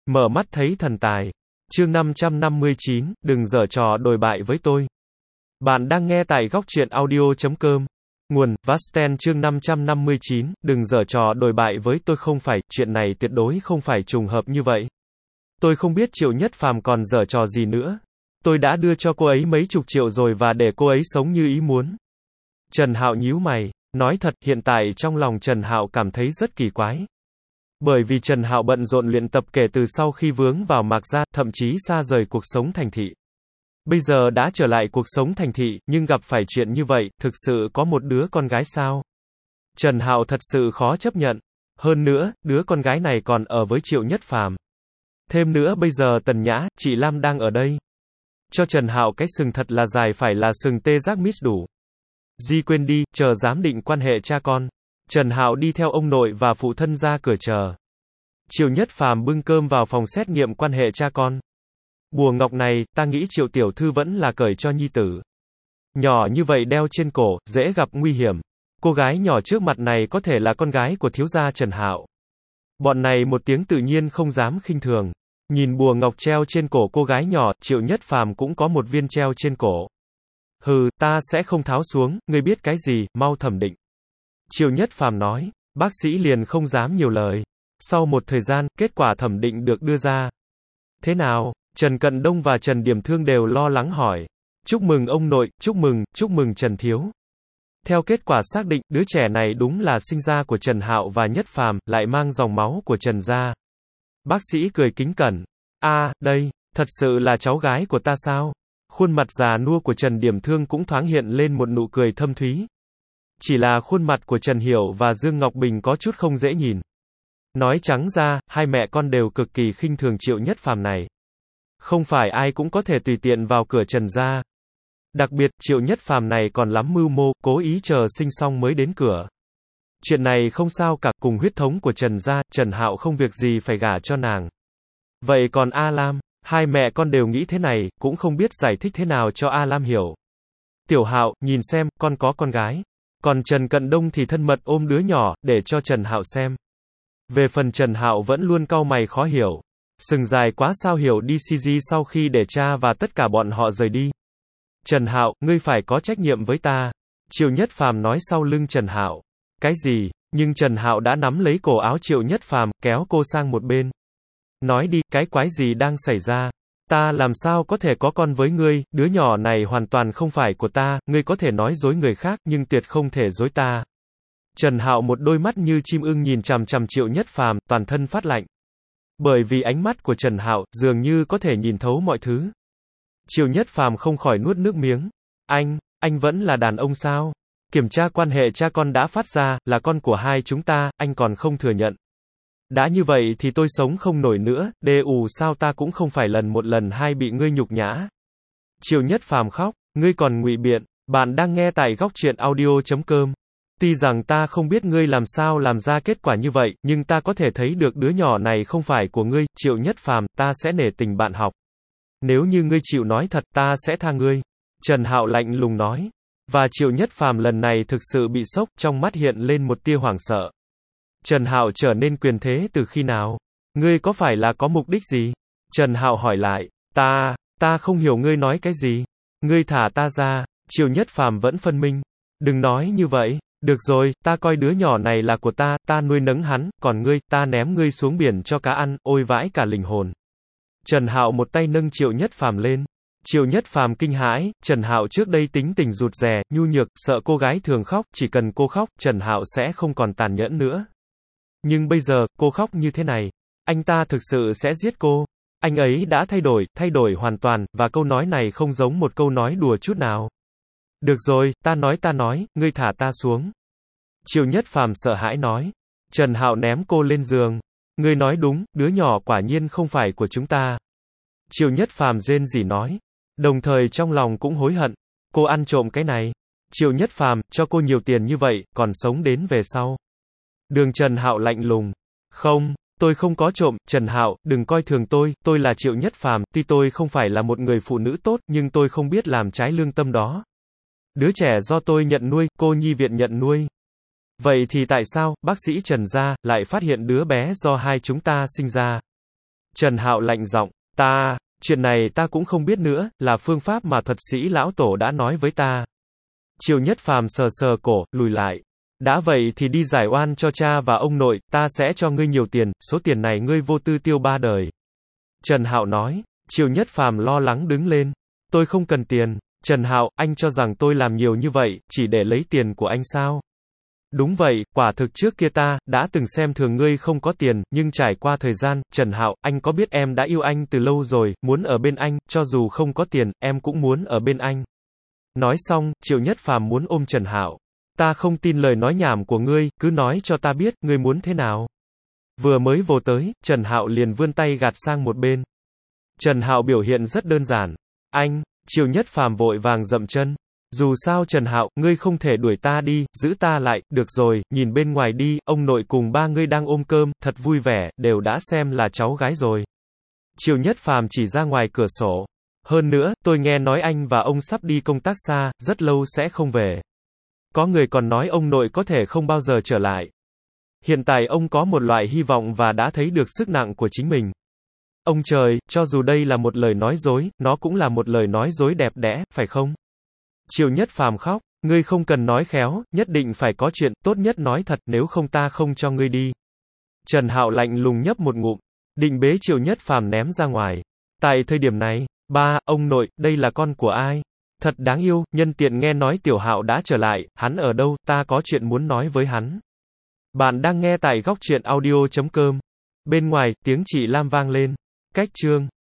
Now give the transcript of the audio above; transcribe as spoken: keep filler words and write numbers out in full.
Mở mắt thấy thần tài. Chương năm trăm năm mươi chín, đừng giở trò đồi bại với tôi. Bạn đang nghe tại góc truyện audio chấm com. Nguồn, Vasten chương năm trăm năm mươi chín, đừng giở trò đồi bại với tôi không phải, chuyện này tuyệt đối không phải trùng hợp như vậy. Tôi không biết Triệu Nhất Phàm còn giở trò gì nữa. Tôi đã đưa cho cô ấy mấy chục triệu rồi và để cô ấy sống như ý muốn. Trần Hạo nhíu mày, nói thật, hiện tại trong lòng Trần Hạo cảm thấy rất kỳ quái. Bởi vì Trần Hạo bận rộn luyện tập kể từ sau khi vướng vào Mạc Gia, thậm chí xa rời cuộc sống thành thị. Bây giờ đã trở lại cuộc sống thành thị, nhưng gặp phải chuyện như vậy, thực sự có một đứa con gái sao? Trần Hạo thật sự khó chấp nhận. Hơn nữa, đứa con gái này còn ở với Triệu Nhất Phàm. Thêm nữa bây giờ Tần Nhã, chị Lam đang ở đây. Cho Trần Hạo cái sừng thật là dài phải là sừng tê giác miss đủ. Di quên đi, chờ giám định quan hệ cha con. Trần Hạo đi theo ông nội và phụ thân ra cửa chờ. Triệu Nhất Phàm bưng cơm vào phòng xét nghiệm quan hệ cha con. Bùa ngọc này, ta nghĩ Triệu tiểu thư vẫn là cởi cho nhi tử. Nhỏ như vậy đeo trên cổ, dễ gặp nguy hiểm. Cô gái nhỏ trước mặt này có thể là con gái của thiếu gia Trần Hạo. Bọn này một tiếng tự nhiên không dám khinh thường. Nhìn bùa ngọc treo trên cổ cô gái nhỏ, Triệu Nhất Phàm cũng có một viên treo trên cổ. Hừ, ta sẽ không tháo xuống, ngươi biết cái gì, mau thẩm định. Triệu Nhất Phàm nói, bác sĩ liền không dám nhiều lời. Sau một thời gian, kết quả thẩm định được đưa ra. Thế nào? Trần Cận Đông và Trần Điểm Thương đều lo lắng hỏi. Chúc mừng ông nội, chúc mừng, chúc mừng Trần Thiếu. Theo kết quả xác định, đứa trẻ này đúng là sinh ra của Trần Hạo và Nhất Phàm, lại mang dòng máu của Trần gia. Bác sĩ cười kính cẩn. A, à, đây, thật sự là cháu gái của ta sao? Khuôn mặt già nua của Trần Điểm Thương cũng thoáng hiện lên một nụ cười thâm thúy. Chỉ là khuôn mặt của Trần Hiểu và Dương Ngọc Bình có chút không dễ nhìn. Nói trắng ra, hai mẹ con đều cực kỳ khinh thường Triệu Nhất Phàm này. Không phải ai cũng có thể tùy tiện vào cửa Trần gia. Đặc biệt, Triệu Nhất Phàm này còn lắm mưu mô, cố ý chờ sinh xong mới đến cửa. Chuyện này không sao cả, cùng huyết thống của Trần gia, Trần Hạo không việc gì phải gả cho nàng. Vậy còn A Lam, hai mẹ con đều nghĩ thế này, cũng không biết giải thích thế nào cho A Lam hiểu. Tiểu Hạo, nhìn xem, con có con gái. Còn Trần Cận Đông thì thân mật ôm đứa nhỏ, để cho Trần Hạo xem. Về phần Trần Hạo vẫn luôn cau mày khó hiểu. Sừng dài quá sao hiểu đi xê giê sau khi để cha và tất cả bọn họ rời đi. Trần Hạo, ngươi phải có trách nhiệm với ta. Triệu Nhất Phàm nói sau lưng Trần Hạo. Cái gì? Nhưng Trần Hạo đã nắm lấy cổ áo Triệu Nhất Phàm, kéo cô sang một bên. Nói đi, cái quái gì đang xảy ra? Ta làm sao có thể có con với ngươi, đứa nhỏ này hoàn toàn không phải của ta, ngươi có thể nói dối người khác, nhưng tuyệt không thể dối ta. Trần Hạo một đôi mắt như chim ưng nhìn chằm chằm Triệu Nhất Phàm, toàn thân phát lạnh. Bởi vì ánh mắt của Trần Hạo, dường như có thể nhìn thấu mọi thứ. Triệu Nhất Phàm không khỏi nuốt nước miếng. Anh, anh vẫn là đàn ông sao? Kiểm tra quan hệ cha con đã phát ra, là con của hai chúng ta, anh còn không thừa nhận. Đã như vậy thì tôi sống không nổi nữa, đê ù sao ta cũng không phải lần một lần hai bị ngươi nhục nhã. Triệu Nhất Phàm khóc, ngươi còn ngụy biện, bạn đang nghe tại góc truyện audio chấm com. Tuy rằng ta không biết ngươi làm sao làm ra kết quả như vậy, nhưng ta có thể thấy được đứa nhỏ này không phải của ngươi, Triệu Nhất Phàm, ta sẽ nể tình bạn học. Nếu như ngươi chịu nói thật, ta sẽ tha ngươi. Trần Hạo lạnh lùng nói. Và Triệu Nhất Phàm lần này thực sự bị sốc, trong mắt hiện lên một tia hoảng sợ. Trần Hạo trở nên quyền thế từ khi nào? Ngươi có phải là có mục đích gì? Trần Hạo hỏi lại. Ta, ta không hiểu ngươi nói cái gì. Ngươi thả ta ra. Triệu Nhất Phàm vẫn phân minh. Đừng nói như vậy. Được rồi, ta coi đứa nhỏ này là của ta, ta nuôi nấng hắn, còn ngươi, ta ném ngươi xuống biển cho cá ăn, ôi vãi cả linh hồn. Trần Hạo một tay nâng Triệu Nhất Phàm lên. Triệu Nhất Phàm kinh hãi, Trần Hạo trước đây tính tình rụt rè, nhu nhược, sợ cô gái thường khóc, chỉ cần cô khóc, Trần Hạo sẽ không còn tàn nhẫn nữa. Nhưng bây giờ, cô khóc như thế này, anh ta thực sự sẽ giết cô. Anh ấy đã thay đổi, thay đổi hoàn toàn, và câu nói này không giống một câu nói đùa chút nào. Được rồi, ta nói ta nói, ngươi thả ta xuống. Triệu Nhất Phàm sợ hãi nói. Trần Hạo ném cô lên giường. Ngươi nói đúng, đứa nhỏ quả nhiên không phải của chúng ta. Triệu Nhất Phàm rên rỉ nói. Đồng thời trong lòng cũng hối hận. Cô ăn trộm cái này. Triệu Nhất Phàm, cho cô nhiều tiền như vậy, còn sống đến về sau. Đường Trần Hạo lạnh lùng. Không, tôi không có trộm, Trần Hạo, đừng coi thường tôi, tôi là Triệu Nhất Phàm, tuy tôi không phải là một người phụ nữ tốt, nhưng tôi không biết làm trái lương tâm đó. Đứa trẻ do tôi nhận nuôi, cô nhi viện nhận nuôi. Vậy thì tại sao, bác sĩ Trần gia, lại phát hiện đứa bé do hai chúng ta sinh ra? Trần Hạo lạnh giọng, ta, chuyện này ta cũng không biết nữa, là phương pháp mà thuật sĩ lão tổ đã nói với ta. Triệu Nhất Phàm sờ sờ cổ, lùi lại. Đã vậy thì đi giải oan cho cha và ông nội, ta sẽ cho ngươi nhiều tiền, số tiền này ngươi vô tư tiêu ba đời. Trần Hạo nói. Triệu Nhất Phàm lo lắng đứng lên. Tôi không cần tiền. Trần Hạo, anh cho rằng tôi làm nhiều như vậy, chỉ để lấy tiền của anh sao? Đúng vậy, quả thực trước kia ta, đã từng xem thường ngươi không có tiền, nhưng trải qua thời gian, Trần Hạo, anh có biết em đã yêu anh từ lâu rồi, muốn ở bên anh, cho dù không có tiền, em cũng muốn ở bên anh. Nói xong, Triệu Nhất Phàm muốn ôm Trần Hạo. Ta không tin lời nói nhảm của ngươi, cứ nói cho ta biết, ngươi muốn thế nào. Vừa mới vồ tới, Trần Hạo liền vươn tay gạt sang một bên. Trần Hạo biểu hiện rất đơn giản. Anh, Triệu Nhất Phàm vội vàng dậm chân. Dù sao Trần Hạo, ngươi không thể đuổi ta đi, giữ ta lại, được rồi, nhìn bên ngoài đi, ông nội cùng ba ngươi đang ôm cơm, thật vui vẻ, đều đã xem là cháu gái rồi. Triệu Nhất Phàm chỉ ra ngoài cửa sổ. Hơn nữa, tôi nghe nói anh và ông sắp đi công tác xa, rất lâu sẽ không về. Có người còn nói ông nội có thể không bao giờ trở lại. Hiện tại ông có một loại hy vọng và đã thấy được sức nặng của chính mình. Ông trời, cho dù đây là một lời nói dối, nó cũng là một lời nói dối đẹp đẽ, phải không? Triệu Nhất Phàm khóc, ngươi không cần nói khéo, nhất định phải có chuyện, tốt nhất nói thật, nếu không ta không cho ngươi đi. Trần Hạo lạnh lùng nhấp một ngụm, định bế Triệu Nhất Phàm ném ra ngoài. Tại thời điểm này, ba, ông nội, đây là con của ai? Thật đáng yêu, nhân tiện nghe nói Tiểu Hạo đã trở lại, hắn ở đâu, ta có chuyện muốn nói với hắn. Bạn đang nghe tại góc truyện audio chấm com. Bên ngoài, tiếng chị Lam vang lên. Cách chương